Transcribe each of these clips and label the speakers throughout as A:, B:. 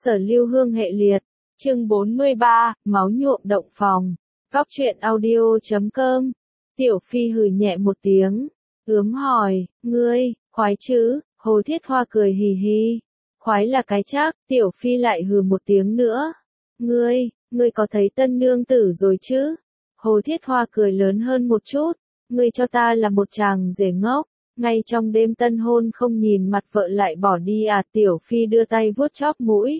A: Sở Lưu Hương hệ liệt, chương 43, máu nhuộm động phòng. Góc truyện audio.com. Tiểu Phi hừ nhẹ một tiếng, ướm hỏi, ngươi, khoái chứ? Hồ Thiết Hoa cười hì hì. Khoái là cái chắc. Tiểu Phi lại hừ một tiếng nữa. Ngươi có thấy tân nương tử rồi chứ? Hồ Thiết Hoa cười lớn hơn một chút. Ngươi cho ta là một chàng rể ngốc. Ngay trong đêm tân hôn không nhìn mặt vợ lại bỏ đi à? Tiểu Phi đưa tay vuốt chóp mũi.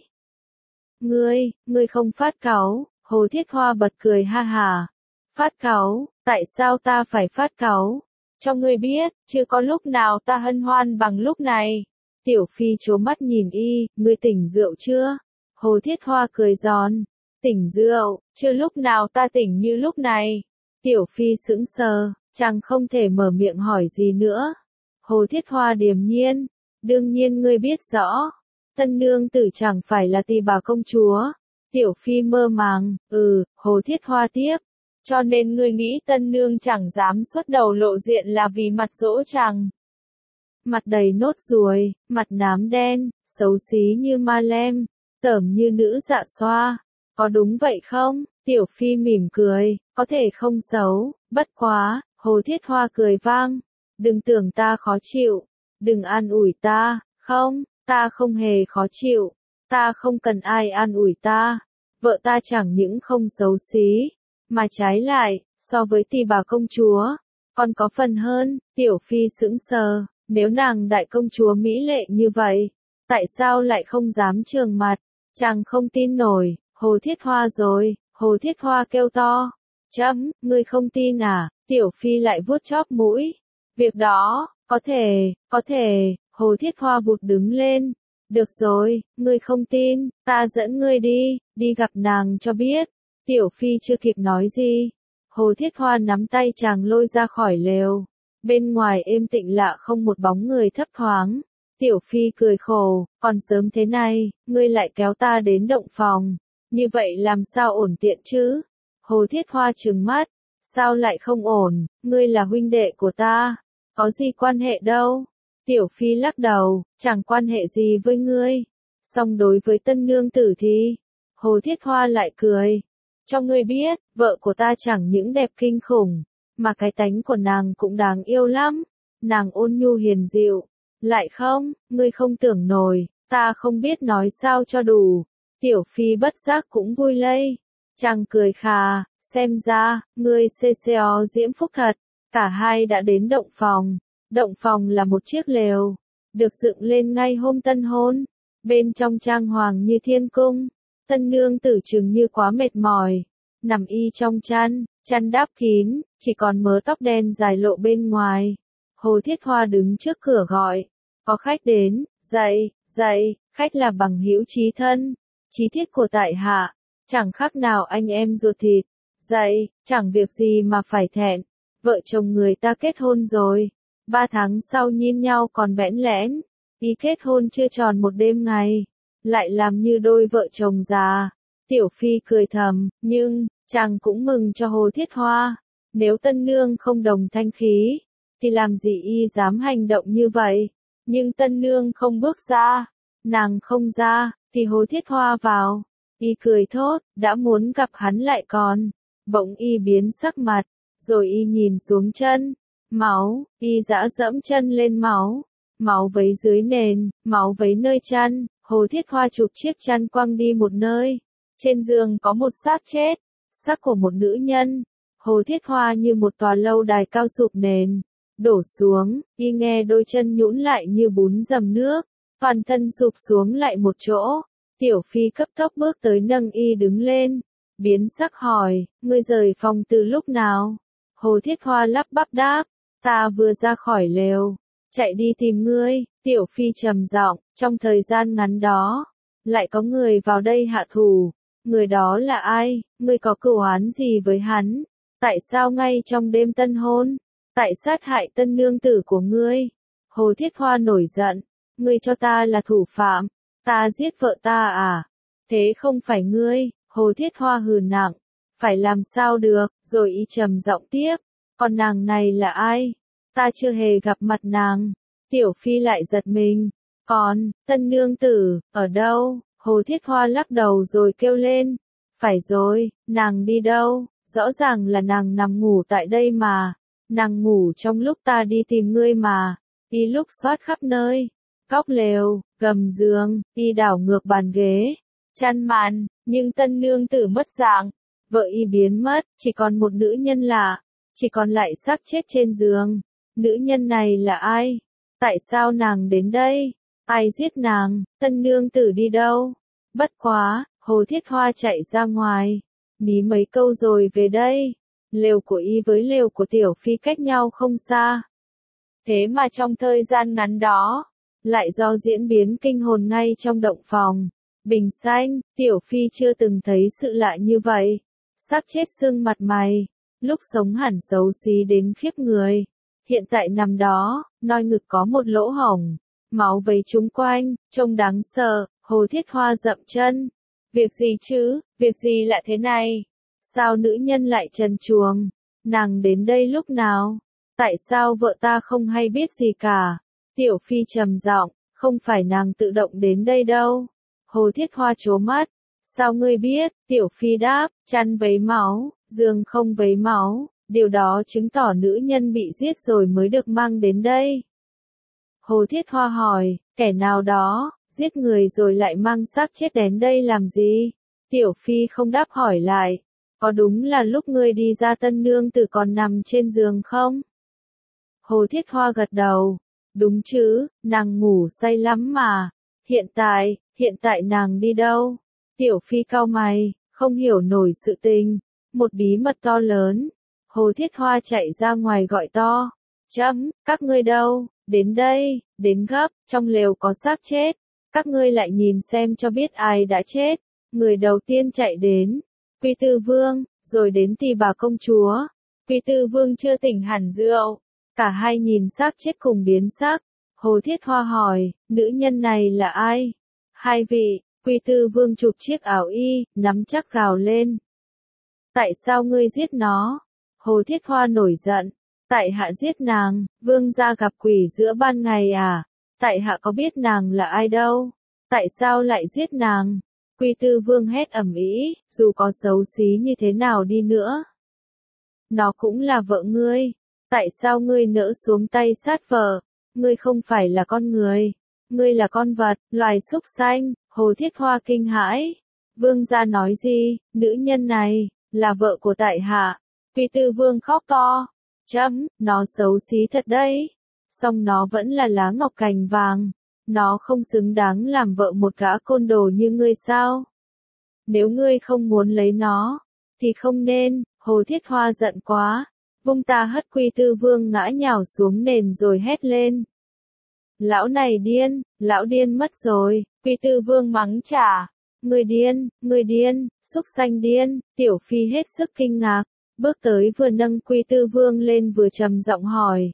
A: Ngươi không phát cáu? Hồ Thiết Hoa bật cười ha hà. Phát cáu? Tại sao ta phải phát cáu? Cho ngươi biết, chưa có lúc nào ta hân hoan bằng lúc này. Tiểu Phi trố mắt nhìn y, ngươi tỉnh rượu chưa? Hồ Thiết Hoa cười giòn. Tỉnh rượu, chưa lúc nào ta tỉnh như lúc này. Tiểu Phi sững sờ, chàng không thể mở miệng hỏi gì nữa. Hồ Thiết Hoa điềm nhiên. Đương nhiên ngươi biết rõ. Tân nương tử chẳng phải là tỳ bà công chúa. Tiểu Phi mơ màng, Hồ Thiết Hoa tiếp. Cho nên ngươi nghĩ tân nương chẳng dám xuất đầu lộ diện là vì mặt dỗ chàng. Mặt đầy nốt ruồi, mặt nám đen, xấu xí như ma lem, tởm như nữ dạ xoa. Có đúng vậy không? Tiểu Phi mỉm cười, có thể không xấu, bất quá. Hồ Thiết Hoa cười vang. Đừng tưởng ta khó chịu, đừng an ủi ta, không, ta không hề khó chịu, ta không cần ai an ủi ta. Vợ ta chẳng những không xấu xí, mà trái lại, so với tỳ bà công chúa, còn có phần hơn. Tiểu Phi sững sờ, nếu nàng đại công chúa mỹ lệ như vậy, tại sao lại không dám trường mặt? Chàng không tin nổi. Hồ Thiết Hoa rồi. Hồ Thiết Hoa kêu to. Ngươi không tin à? Tiểu Phi lại vuốt chóp mũi. Việc đó, có thể, Hồ Thiết Hoa vụt đứng lên. Được rồi, ngươi không tin, ta dẫn ngươi đi gặp nàng cho biết. Tiểu Phi chưa kịp nói gì. Hồ Thiết Hoa nắm tay chàng lôi ra khỏi lều. Bên ngoài êm tĩnh lạ không một bóng người thấp thoáng. Tiểu Phi cười khổ, còn sớm thế này, ngươi lại kéo ta đến động phòng. Như vậy làm sao ổn tiện chứ? Hồ Thiết Hoa trừng mắt. Sao lại không ổn, ngươi là huynh đệ của ta. Có gì quan hệ đâu. Tiểu Phi lắc đầu, chẳng quan hệ gì với ngươi. Song đối với tân nương tử thì. Hồ Thiết Hoa lại cười. Cho ngươi biết, vợ của ta chẳng những đẹp kinh khủng, mà cái tánh của nàng cũng đáng yêu lắm. Nàng ôn nhu hiền dịu. Lại không, ngươi không tưởng nổi, ta không biết nói sao cho đủ. Tiểu Phi bất giác cũng vui lây. Chàng cười khà, xem ra, ngươi CCO diễm phúc thật. Cả hai đã đến động phòng. Động phòng là một chiếc lều, được dựng lên ngay hôm tân hôn. Bên trong trang hoàng như thiên cung. Tân nương tử chừng như quá mệt mỏi. Nằm y trong chăn đắp kín, chỉ còn mớ tóc đen dài lộ bên ngoài. Hồ Thiết Hoa đứng trước cửa gọi. Có khách đến, dậy, khách là bằng hữu chí thân. Chí thiết của tại hạ, chẳng khác nào anh em ruột thịt. Dậy, chẳng việc gì mà phải thẹn. Vợ chồng người ta kết hôn rồi. 3 tháng sau nhìn nhau còn bẽn lẽn. Ý kết hôn chưa tròn một đêm ngày. Lại làm như đôi vợ chồng già. Tiểu Phi cười thầm, nhưng, chàng cũng mừng cho Hồ Thiết Hoa. Nếu tân nương không đồng thanh khí, thì làm gì y dám hành động như vậy. Nhưng tân nương không bước ra. Nàng không ra, thì Hồ Thiết Hoa vào. Y cười thốt, đã muốn gặp hắn lại còn. Bỗng y biến sắc mặt. Rồi y nhìn xuống chân. Máu, y dã dẫm chân lên máu. Máu vấy dưới nền, máu vấy nơi chăn. Hồ Thiết Hoa chụp chiếc chăn quăng đi một nơi. Trên giường có một xác chết. Xác của một nữ nhân. Hồ Thiết Hoa như một tòa lâu đài cao sụp nền. Đổ xuống, y nghe đôi chân nhũn lại như bún dầm nước. Toàn thân sụp xuống lại một chỗ. Tiểu Phi cấp tốc bước tới nâng y đứng lên. Biến sắc hỏi, ngươi rời phòng từ lúc nào? Hồ Thiết Hoa lắp bắp đáp, ta vừa ra khỏi lều, chạy đi tìm ngươi. Tiểu Phi trầm giọng, trong thời gian ngắn đó, lại có người vào đây hạ thủ. Người đó là ai? Ngươi có cửu oán gì với hắn? Tại sao ngay trong đêm tân hôn, tại sát hại tân nương tử của ngươi? Hồ Thiết Hoa nổi giận, ngươi cho ta là thủ phạm, ta giết vợ ta à? Thế không phải ngươi. Hồ Thiết Hoa hừ nặng, phải làm sao được, rồi y trầm giọng tiếp, còn nàng này là ai? Ta chưa hề gặp mặt nàng. Tiểu Phi lại giật mình, còn, tân nương tử, ở đâu? Hồ Thiết Hoa lắc đầu rồi kêu lên. Phải rồi, nàng đi đâu? Rõ ràng là nàng nằm ngủ tại đây mà. Nàng ngủ trong lúc ta đi tìm ngươi mà. Y lúc xoát khắp nơi. Góc lều, gầm giường, y đảo ngược bàn ghế. Chăn màn, nhưng tân nương tử mất dạng. Vợ y biến mất, chỉ còn một nữ nhân lạ. Chỉ còn lại xác chết trên giường. Nữ nhân này là ai? Tại sao nàng đến đây? Ai giết nàng? Tân nương tử đi đâu? Bất quá, Hồ Thiết Hoa chạy ra ngoài. Ní mấy câu rồi về đây. Lều của y với lều của Tiểu Phi cách nhau không xa. Thế mà trong thời gian ngắn đó, lại do diễn biến kinh hồn ngay trong động phòng. Bình xanh, Tiểu Phi chưa từng thấy sự lạ như vậy. Xác chết sưng mặt mày, lúc sống hẳn xấu xí đến khiếp người. Hiện tại nằm đó, noi ngực có một lỗ hổng, máu vấy chung quanh, trông đáng sợ. Hồ Thiết Hoa dậm chân. Việc gì chứ, việc gì lạ thế này? Sao nữ nhân lại trần truồng? Nàng đến đây lúc nào? Tại sao vợ ta không hay biết gì cả? Tiểu Phi trầm giọng, không phải nàng tự động đến đây đâu. Hồ Thiết Hoa trố mắt. Sao ngươi biết? Tiểu Phi đáp, chăn vấy máu, giường không vấy máu, điều đó chứng tỏ nữ nhân bị giết rồi mới được mang đến đây. Hồ Thiết Hoa hỏi, kẻ nào đó, giết người rồi lại mang xác chết đến đây làm gì? Tiểu Phi không đáp hỏi lại, có đúng là lúc ngươi đi ra tân nương tử còn nằm trên giường không? Hồ Thiết Hoa gật đầu, đúng chứ, nàng ngủ say lắm mà. Hiện tại nàng đi đâu? Tiểu Phi cau mày, không hiểu nổi sự tình, một bí mật to lớn. Hồ Thiết Hoa chạy ra ngoài gọi to, các ngươi đâu, đến đây, đến gấp, trong lều có xác chết, các ngươi lại nhìn xem cho biết ai đã chết. Người đầu tiên chạy đến, Quy Tư Vương, rồi đến Tỳ Bà công chúa. Quy Tư Vương chưa tỉnh hẳn rượu, cả hai nhìn xác chết cùng biến sắc. Hồ Thiết Hoa hỏi, nữ nhân này là ai? Hai vị. Quy Tư Vương chụp chiếc áo y, nắm chắc gào lên. Tại sao ngươi giết nó? Hồ Thiết Hoa nổi giận. Tại hạ giết nàng, vương gia gặp quỷ giữa ban ngày à? Tại hạ có biết nàng là ai đâu? Tại sao lại giết nàng? Quy Tư Vương hét ầm ĩ, dù có xấu xí như thế nào đi nữa. Nó cũng là vợ ngươi. Tại sao ngươi nỡ xuống tay sát vợ? Ngươi không phải là con người. Ngươi là con vật, loài súc sanh. Hồ Thiết Hoa kinh hãi. Vương gia nói gì? Nữ nhân này, là vợ của tại hạ. Quy Tư Vương khóc to. Nó xấu xí thật đấy. Song nó vẫn là lá ngọc cành vàng. Nó không xứng đáng làm vợ một gã côn đồ như ngươi sao? Nếu ngươi không muốn lấy nó, thì không nên. Hồ Thiết Hoa giận quá. Vung ta hất Quy Tư Vương ngã nhào xuống nền rồi hét lên. Lão này điên, lão điên mất rồi. Quy Tư Vương mắng trả. Người điên, súc sanh điên. Tiểu Phi hết sức kinh ngạc, bước tới vừa nâng Quy Tư Vương lên vừa trầm giọng hỏi.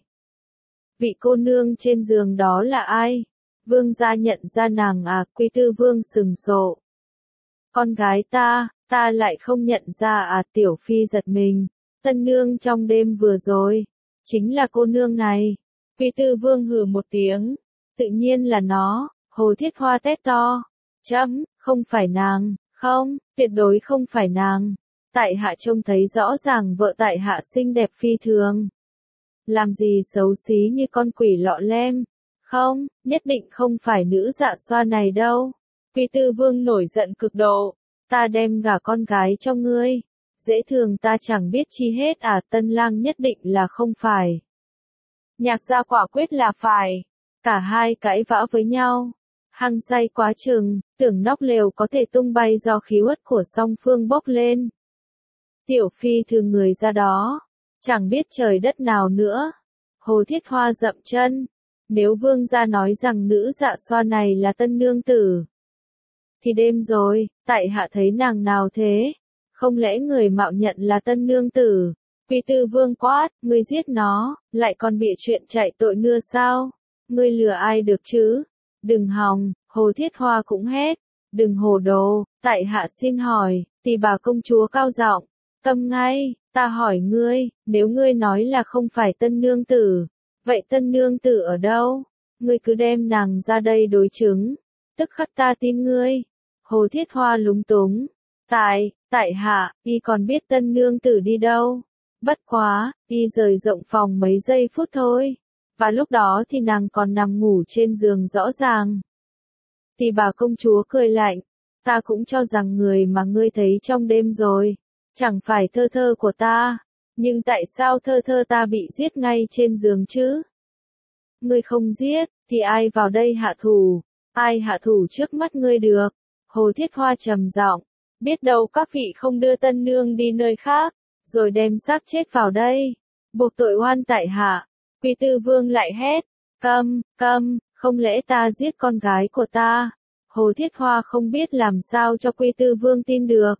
A: Vị cô nương trên giường đó là ai? Vương gia nhận ra nàng à? Quy Tư Vương sừng sộ. Con gái ta lại không nhận ra à? Tiểu Phi giật mình. Tân nương trong đêm vừa rồi, chính là cô nương này. Quy Tư Vương hừ một tiếng. Tự nhiên là nó. Hồ Thiết Hoa tét to. Không phải nàng, không, tuyệt đối không phải nàng. Tại hạ trông thấy rõ ràng vợ tại hạ xinh đẹp phi thường. Làm gì xấu xí như con quỷ lọ lem. Không, nhất định không phải nữ dạ xoa này đâu. Quy Tư Vương nổi giận cực độ. Ta đem gả con gái cho ngươi. Dễ thường ta chẳng biết chi hết à? Tân lang nhất định là không phải. Nhạc gia quả quyết là phải. Cả hai cãi vã với nhau. Hăng say quá chừng, tưởng nóc lều có thể tung bay do khí uất của song phương bốc lên. Tiểu Phi thường người ra đó. Chẳng biết trời đất nào nữa. Hồ Thiết Hoa dậm chân. Nếu vương gia nói rằng nữ dạ xoa này là tân nương tử, thì đêm rồi, tại hạ thấy nàng nào thế? Không lẽ người mạo nhận là tân nương tử? Quy Tư Vương quát, ngươi giết nó, lại còn bịa chuyện chạy tội nữa sao? Ngươi lừa ai được chứ? Đừng hòng. Hồ Thiết Hoa cũng hét. Đừng hồ đồ, tại hạ xin hỏi. Tỳ Bà công chúa cao giọng. Câm ngay, ta hỏi ngươi, nếu ngươi nói là không phải tân nương tử, vậy tân nương tử ở đâu? Ngươi cứ đem nàng ra đây đối chứng, tức khắc ta tin ngươi. Hồ Thiết Hoa lúng túng. Tại hạ, y còn biết tân nương tử đi đâu. Bất quá, y rời rộng phòng mấy giây phút thôi. Và lúc đó thì nàng còn nằm ngủ trên giường rõ ràng. Thì bà công chúa cười lạnh. Ta cũng cho rằng người mà ngươi thấy trong đêm rồi. Chẳng phải thơ thơ của ta. Nhưng tại sao thơ thơ ta bị giết ngay trên giường chứ? Ngươi không giết, thì ai vào đây hạ thủ? Ai hạ thủ trước mắt ngươi được? Hồ Thiết Hoa trầm giọng. Biết đâu các vị không đưa tân nương đi nơi khác, rồi đem xác chết vào đây. Buộc tội oan tại hạ. Quy Tư Vương lại hét. Câm, không lẽ ta giết con gái của ta? Hồ Thiết Hoa không biết làm sao cho Quy Tư Vương tin được.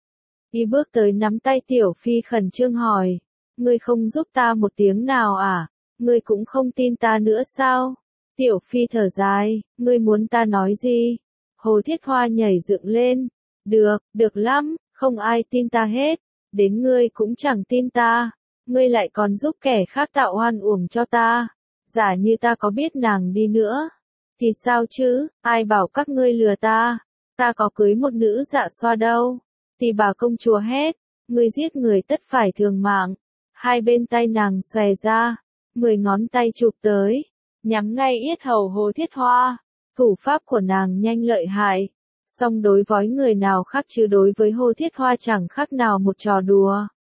A: Y bước tới nắm tay Tiểu Phi khẩn trương hỏi. Ngươi không giúp ta một tiếng nào à? Ngươi cũng không tin ta nữa sao? Tiểu Phi thở dài. Ngươi muốn ta nói gì? Hồ Thiết Hoa nhảy dựng lên. Được lắm, không ai tin ta hết. Đến ngươi cũng chẳng tin ta. Ngươi lại còn giúp kẻ khác tạo oan uổng cho ta. Giả như ta có biết nàng đi nữa. Thì sao chứ, ai bảo các ngươi lừa ta? Ta có cưới một nữ dạ xoa đâu. Thì bà công chúa hét. Ngươi giết người tất phải thường mạng. Hai bên tay nàng xòe ra. 10 ngón tay chụp tới. Nhắm ngay yết hầu Hồ Thiết Hoa. Thủ pháp của nàng nhanh lợi hại. Song đối với người nào khác chứ đối với Hồ Thiết Hoa chẳng khác nào một trò đùa.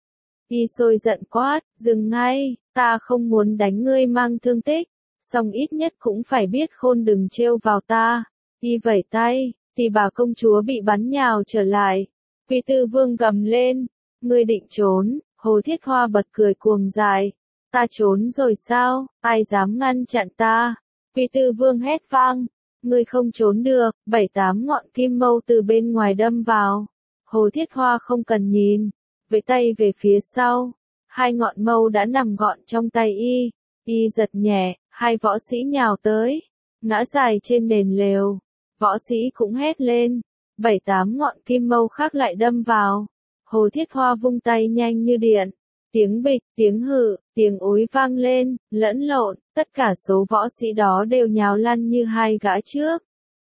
A: Y sôi giận quát, dừng ngay, ta không muốn đánh ngươi mang thương tích, song ít nhất cũng phải biết khôn đừng trêu vào ta. Y vẩy tay, thì bà công chúa bị bắn nhào trở lại. Quy Tư Vương gầm lên, ngươi định trốn? Hồ Thiết Hoa bật cười cuồng dại. Ta trốn rồi sao, ai dám ngăn chặn ta? Quy Tư Vương hét vang. Ngươi không trốn được, 7-8 ngọn kim mâu từ bên ngoài đâm vào. Hồ Thiết Hoa không cần nhìn, với tay về phía sau. 2 ngọn mâu đã nằm gọn trong tay y. Y giật nhẹ, 2 võ sĩ nhào tới, ngã dài trên nền lều. Võ sĩ cũng hét lên. 7-8 ngọn kim mâu khác lại đâm vào. Hồ Thiết Hoa vung tay nhanh như điện. Tiếng bịch, tiếng hự, tiếng ối vang lên, lẫn lộn, tất cả số võ sĩ đó đều nhào lăn như 2 gã trước.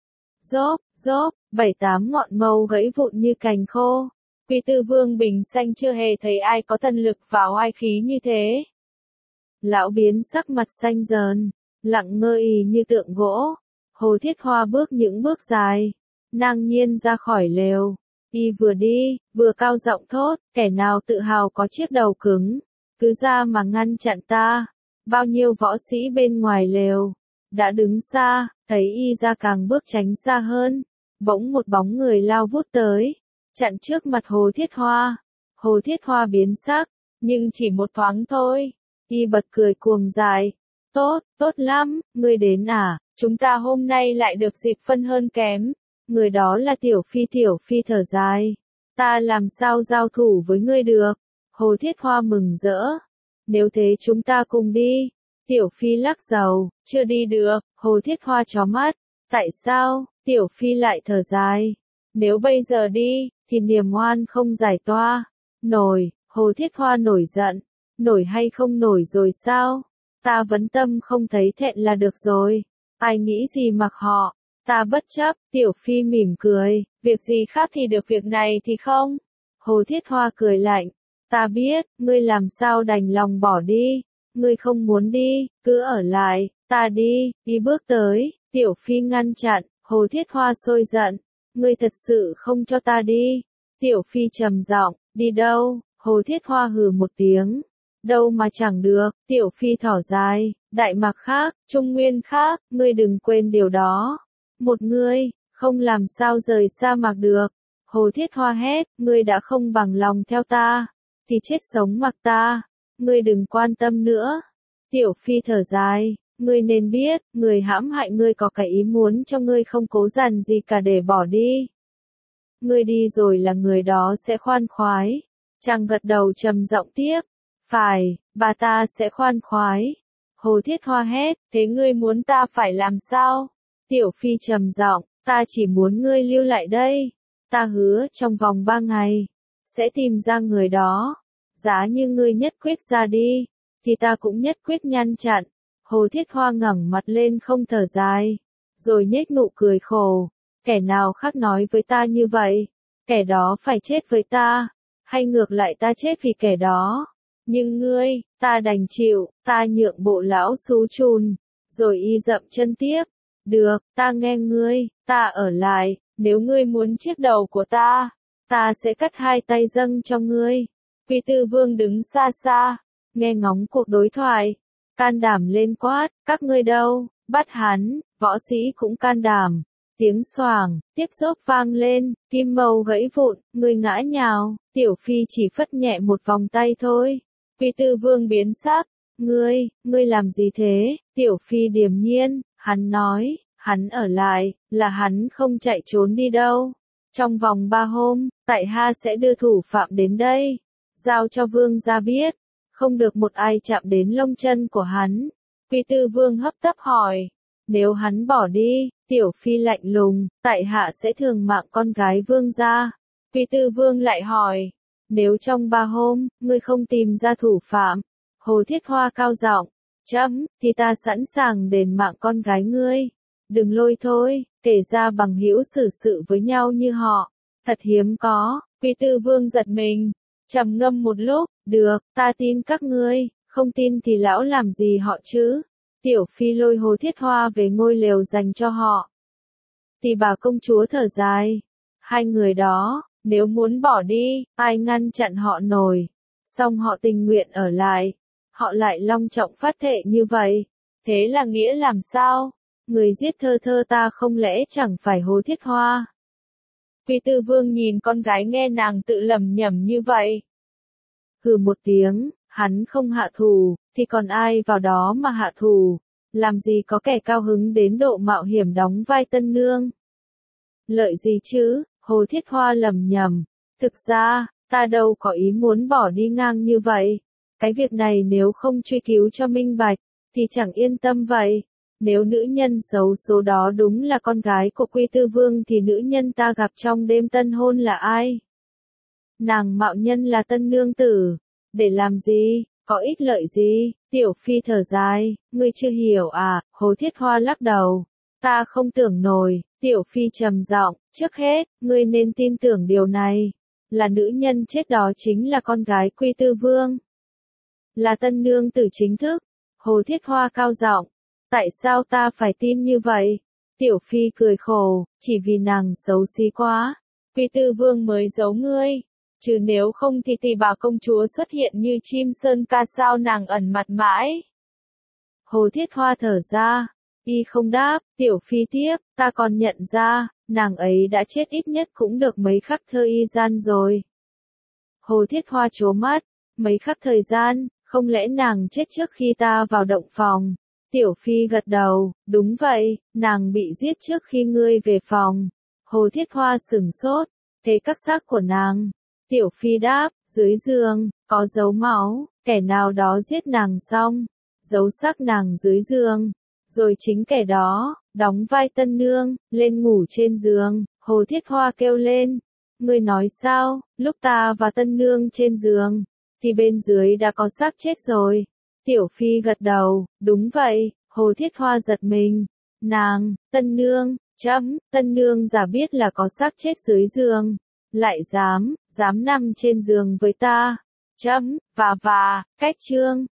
A: Rốp, 7-8 ngọn mâu gãy vụn như cành khô. Quy Tư Vương bình xanh chưa hề thấy ai có thần lực và oai khí như thế. Lão biến sắc mặt xanh dờn, lặng ngơ ì như tượng gỗ. Hồ Thiết Hoa bước những bước dài, ngang nhiên ra khỏi lều. Y vừa đi, vừa cao giọng thốt, kẻ nào tự hào có chiếc đầu cứng, cứ ra mà ngăn chặn ta. Bao nhiêu võ sĩ bên ngoài lều đã đứng xa, thấy y ra càng bước tránh xa hơn. Bỗng một bóng người lao vút tới, chặn trước mặt Hồ Thiết Hoa. Hồ Thiết Hoa biến sắc, nhưng chỉ một thoáng thôi. Y bật cười cuồng dại. Tốt lắm, ngươi đến à, chúng ta hôm nay lại được dịp phân hơn kém. Người đó là Tiểu Phi thở dài. Ta làm sao giao thủ với ngươi được? Hồ Thiết Hoa mừng rỡ. Nếu thế chúng ta cùng đi. Tiểu Phi lắc đầu, chưa đi được. Hồ Thiết Hoa chó mắt. Tại sao? Tiểu Phi lại thở dài. Nếu bây giờ đi, thì niềm oan không giải toa. Nổi, Hồ Thiết Hoa nổi giận. Nổi hay không nổi rồi sao? Ta vấn tâm không thấy thẹn là được rồi. Ai nghĩ gì mặc họ. Ta bất chấp. Tiểu Phi mỉm cười. Việc gì khác thì được, việc này thì không. Hồ Thiết Hoa cười lạnh. Ta biết, ngươi làm sao đành lòng bỏ đi. Ngươi không muốn đi, cứ ở lại. Ta đi. Đi bước tới. Tiểu Phi ngăn chặn. Hồ Thiết Hoa sôi giận. Ngươi thật sự không cho ta đi. Tiểu Phi trầm giọng. Đi đâu? Hồ Thiết Hoa hừ một tiếng. Đâu mà chẳng được. Tiểu Phi thỏ dài. Đại Mạc khác, Trung Nguyên khác, ngươi đừng quên điều đó. Một ngươi, không làm sao rời sa mạc được. Hồ Thiết Hoa hét, ngươi đã không bằng lòng theo ta, thì chết sống mặc ta. Ngươi đừng quan tâm nữa. Tiểu Phi thở dài, ngươi nên biết, người hãm hại ngươi có cái ý muốn cho ngươi không cố dằn gì cả để bỏ đi. Ngươi đi rồi là người đó sẽ khoan khoái. Chàng gật đầu trầm giọng tiếp. Phải, bà ta sẽ khoan khoái. Hồ Thiết Hoa hét, thế ngươi muốn ta phải làm sao? Tiểu Phi trầm giọng, ta chỉ muốn ngươi lưu lại đây. Ta hứa trong vòng 3 ngày, sẽ tìm ra người đó. Giá như ngươi nhất quyết ra đi, thì ta cũng nhất quyết ngăn chặn. Hồ Thiết Hoa ngẩng mặt lên không thở dài, rồi nhếch nụ cười khổ. kẻ nào khác nói với ta như vậy, kẻ đó phải chết với ta, hay ngược lại ta chết vì kẻ đó. Nhưng ngươi, ta đành chịu, ta nhượng bộ lão xú chùn, rồi y dậm chân tiếp. Được, ta nghe ngươi, ta ở lại, nếu ngươi muốn chiếc đầu của ta sẽ cắt hai tay dâng cho ngươi. Quy Tư Vương đứng xa xa, nghe ngóng cuộc đối thoại, can đảm lên quát, các ngươi đâu, bắt hắn, võ sĩ cũng can đảm. Tiếng xoàng, tiếp xốp vang lên, kim mâu gãy vụn, người ngã nhào, Tiểu Phi chỉ phất nhẹ một vòng tay thôi. Quy Tư Vương biến sắc, ngươi làm gì thế? Tiểu Phi điềm nhiên, hắn nói, hắn ở lại, là hắn không chạy trốn đi đâu. Trong vòng 3 hôm, tại hạ sẽ đưa thủ phạm đến đây, giao cho vương gia biết, không được một ai chạm đến lông chân của hắn. Quy Tư Vương hấp tấp hỏi, nếu hắn bỏ đi, Tiểu Phi lạnh lùng, tại hạ sẽ thường mạng con gái vương gia. Quy Tư Vương lại hỏi, nếu trong 3 hôm, ngươi không tìm ra thủ phạm, Hồ Thiết Hoa cao giọng, chấm, thì ta sẵn sàng đền mạng con gái ngươi. Đừng lôi thôi, kể ra bằng hữu xử sự với nhau như họ, thật hiếm có. Quy Tư Vương giật mình, trầm ngâm một lúc, được, ta tin các ngươi, không tin thì lão làm gì họ chứ. Tiểu Phi lôi Hồ Thiết Hoa về ngôi lều dành cho họ. Thì bà công chúa thở dài, hai người đó, nếu muốn bỏ đi, ai ngăn chặn họ nổi, song họ tình nguyện ở lại, họ lại long trọng phát thệ như vậy, thế là nghĩa làm sao? Người giết Thơ Thơ ta không lẽ chẳng phải Hồ Thiết Hoa? Quy Tư Vương nhìn con gái nghe nàng tự lẩm nhẩm như vậy. Hừ một tiếng, hắn không hạ thủ, thì còn ai vào đó mà hạ thủ, làm gì có kẻ cao hứng đến độ mạo hiểm đóng vai tân nương. Lợi gì chứ, Hồ Thiết Hoa lẩm nhẩm, thực ra, ta đâu có ý muốn bỏ đi ngang như vậy. Cái việc này nếu không truy cứu cho minh bạch, thì chẳng yên tâm vậy. Nếu nữ nhân xấu số đó đúng là con gái của Quy Tư Vương thì nữ nhân ta gặp trong đêm tân hôn là ai? Nàng mạo nhân là tân nương tử. Để làm gì? Có ích lợi gì? Tiểu Phi thở dài, ngươi chưa hiểu à? Hồ Thiết Hoa lắc đầu. Ta không tưởng nổi. Tiểu Phi trầm giọng, trước hết, ngươi nên tin tưởng điều này. Là nữ nhân chết đó chính là con gái Quy Tư Vương. Là tân nương tử chính thức. Hồ Thiết Hoa cao giọng. Tại sao ta phải tin như vậy? Tiểu Phi cười khổ, chỉ vì nàng xấu xí quá. Quy Tư Vương mới giấu ngươi. Chứ nếu không thì tỷ bà công chúa xuất hiện như chim sơn ca sao nàng ẩn mặt mãi. Hồ Thiết Hoa thở ra. Y không đáp, Tiểu Phi tiếp, ta còn nhận ra, nàng ấy đã chết ít nhất cũng được mấy khắc thời gian rồi. Hồ Thiết Hoa trố mắt, mấy khắc thời gian, không lẽ nàng chết trước khi ta vào động phòng? Tiểu Phi gật đầu, đúng vậy, nàng bị giết trước khi ngươi về phòng. Hồ Thiết Hoa sửng sốt, thế các xác của nàng? Tiểu Phi đáp, dưới giường, có dấu máu, kẻ nào đó giết nàng xong, giấu xác nàng dưới giường. Rồi chính kẻ đó, đóng vai tân nương, lên ngủ trên giường. Hồ Thiết Hoa kêu lên, ngươi nói sao, lúc ta và tân nương trên giường, thì bên dưới đã có xác chết rồi. Tiểu Phi gật đầu, đúng vậy. Hồ Thiết Hoa giật mình, nàng, tân nương, chấm, tân nương giả biết là có xác chết dưới giường, lại dám nằm trên giường với ta, chấm, và, cách chương.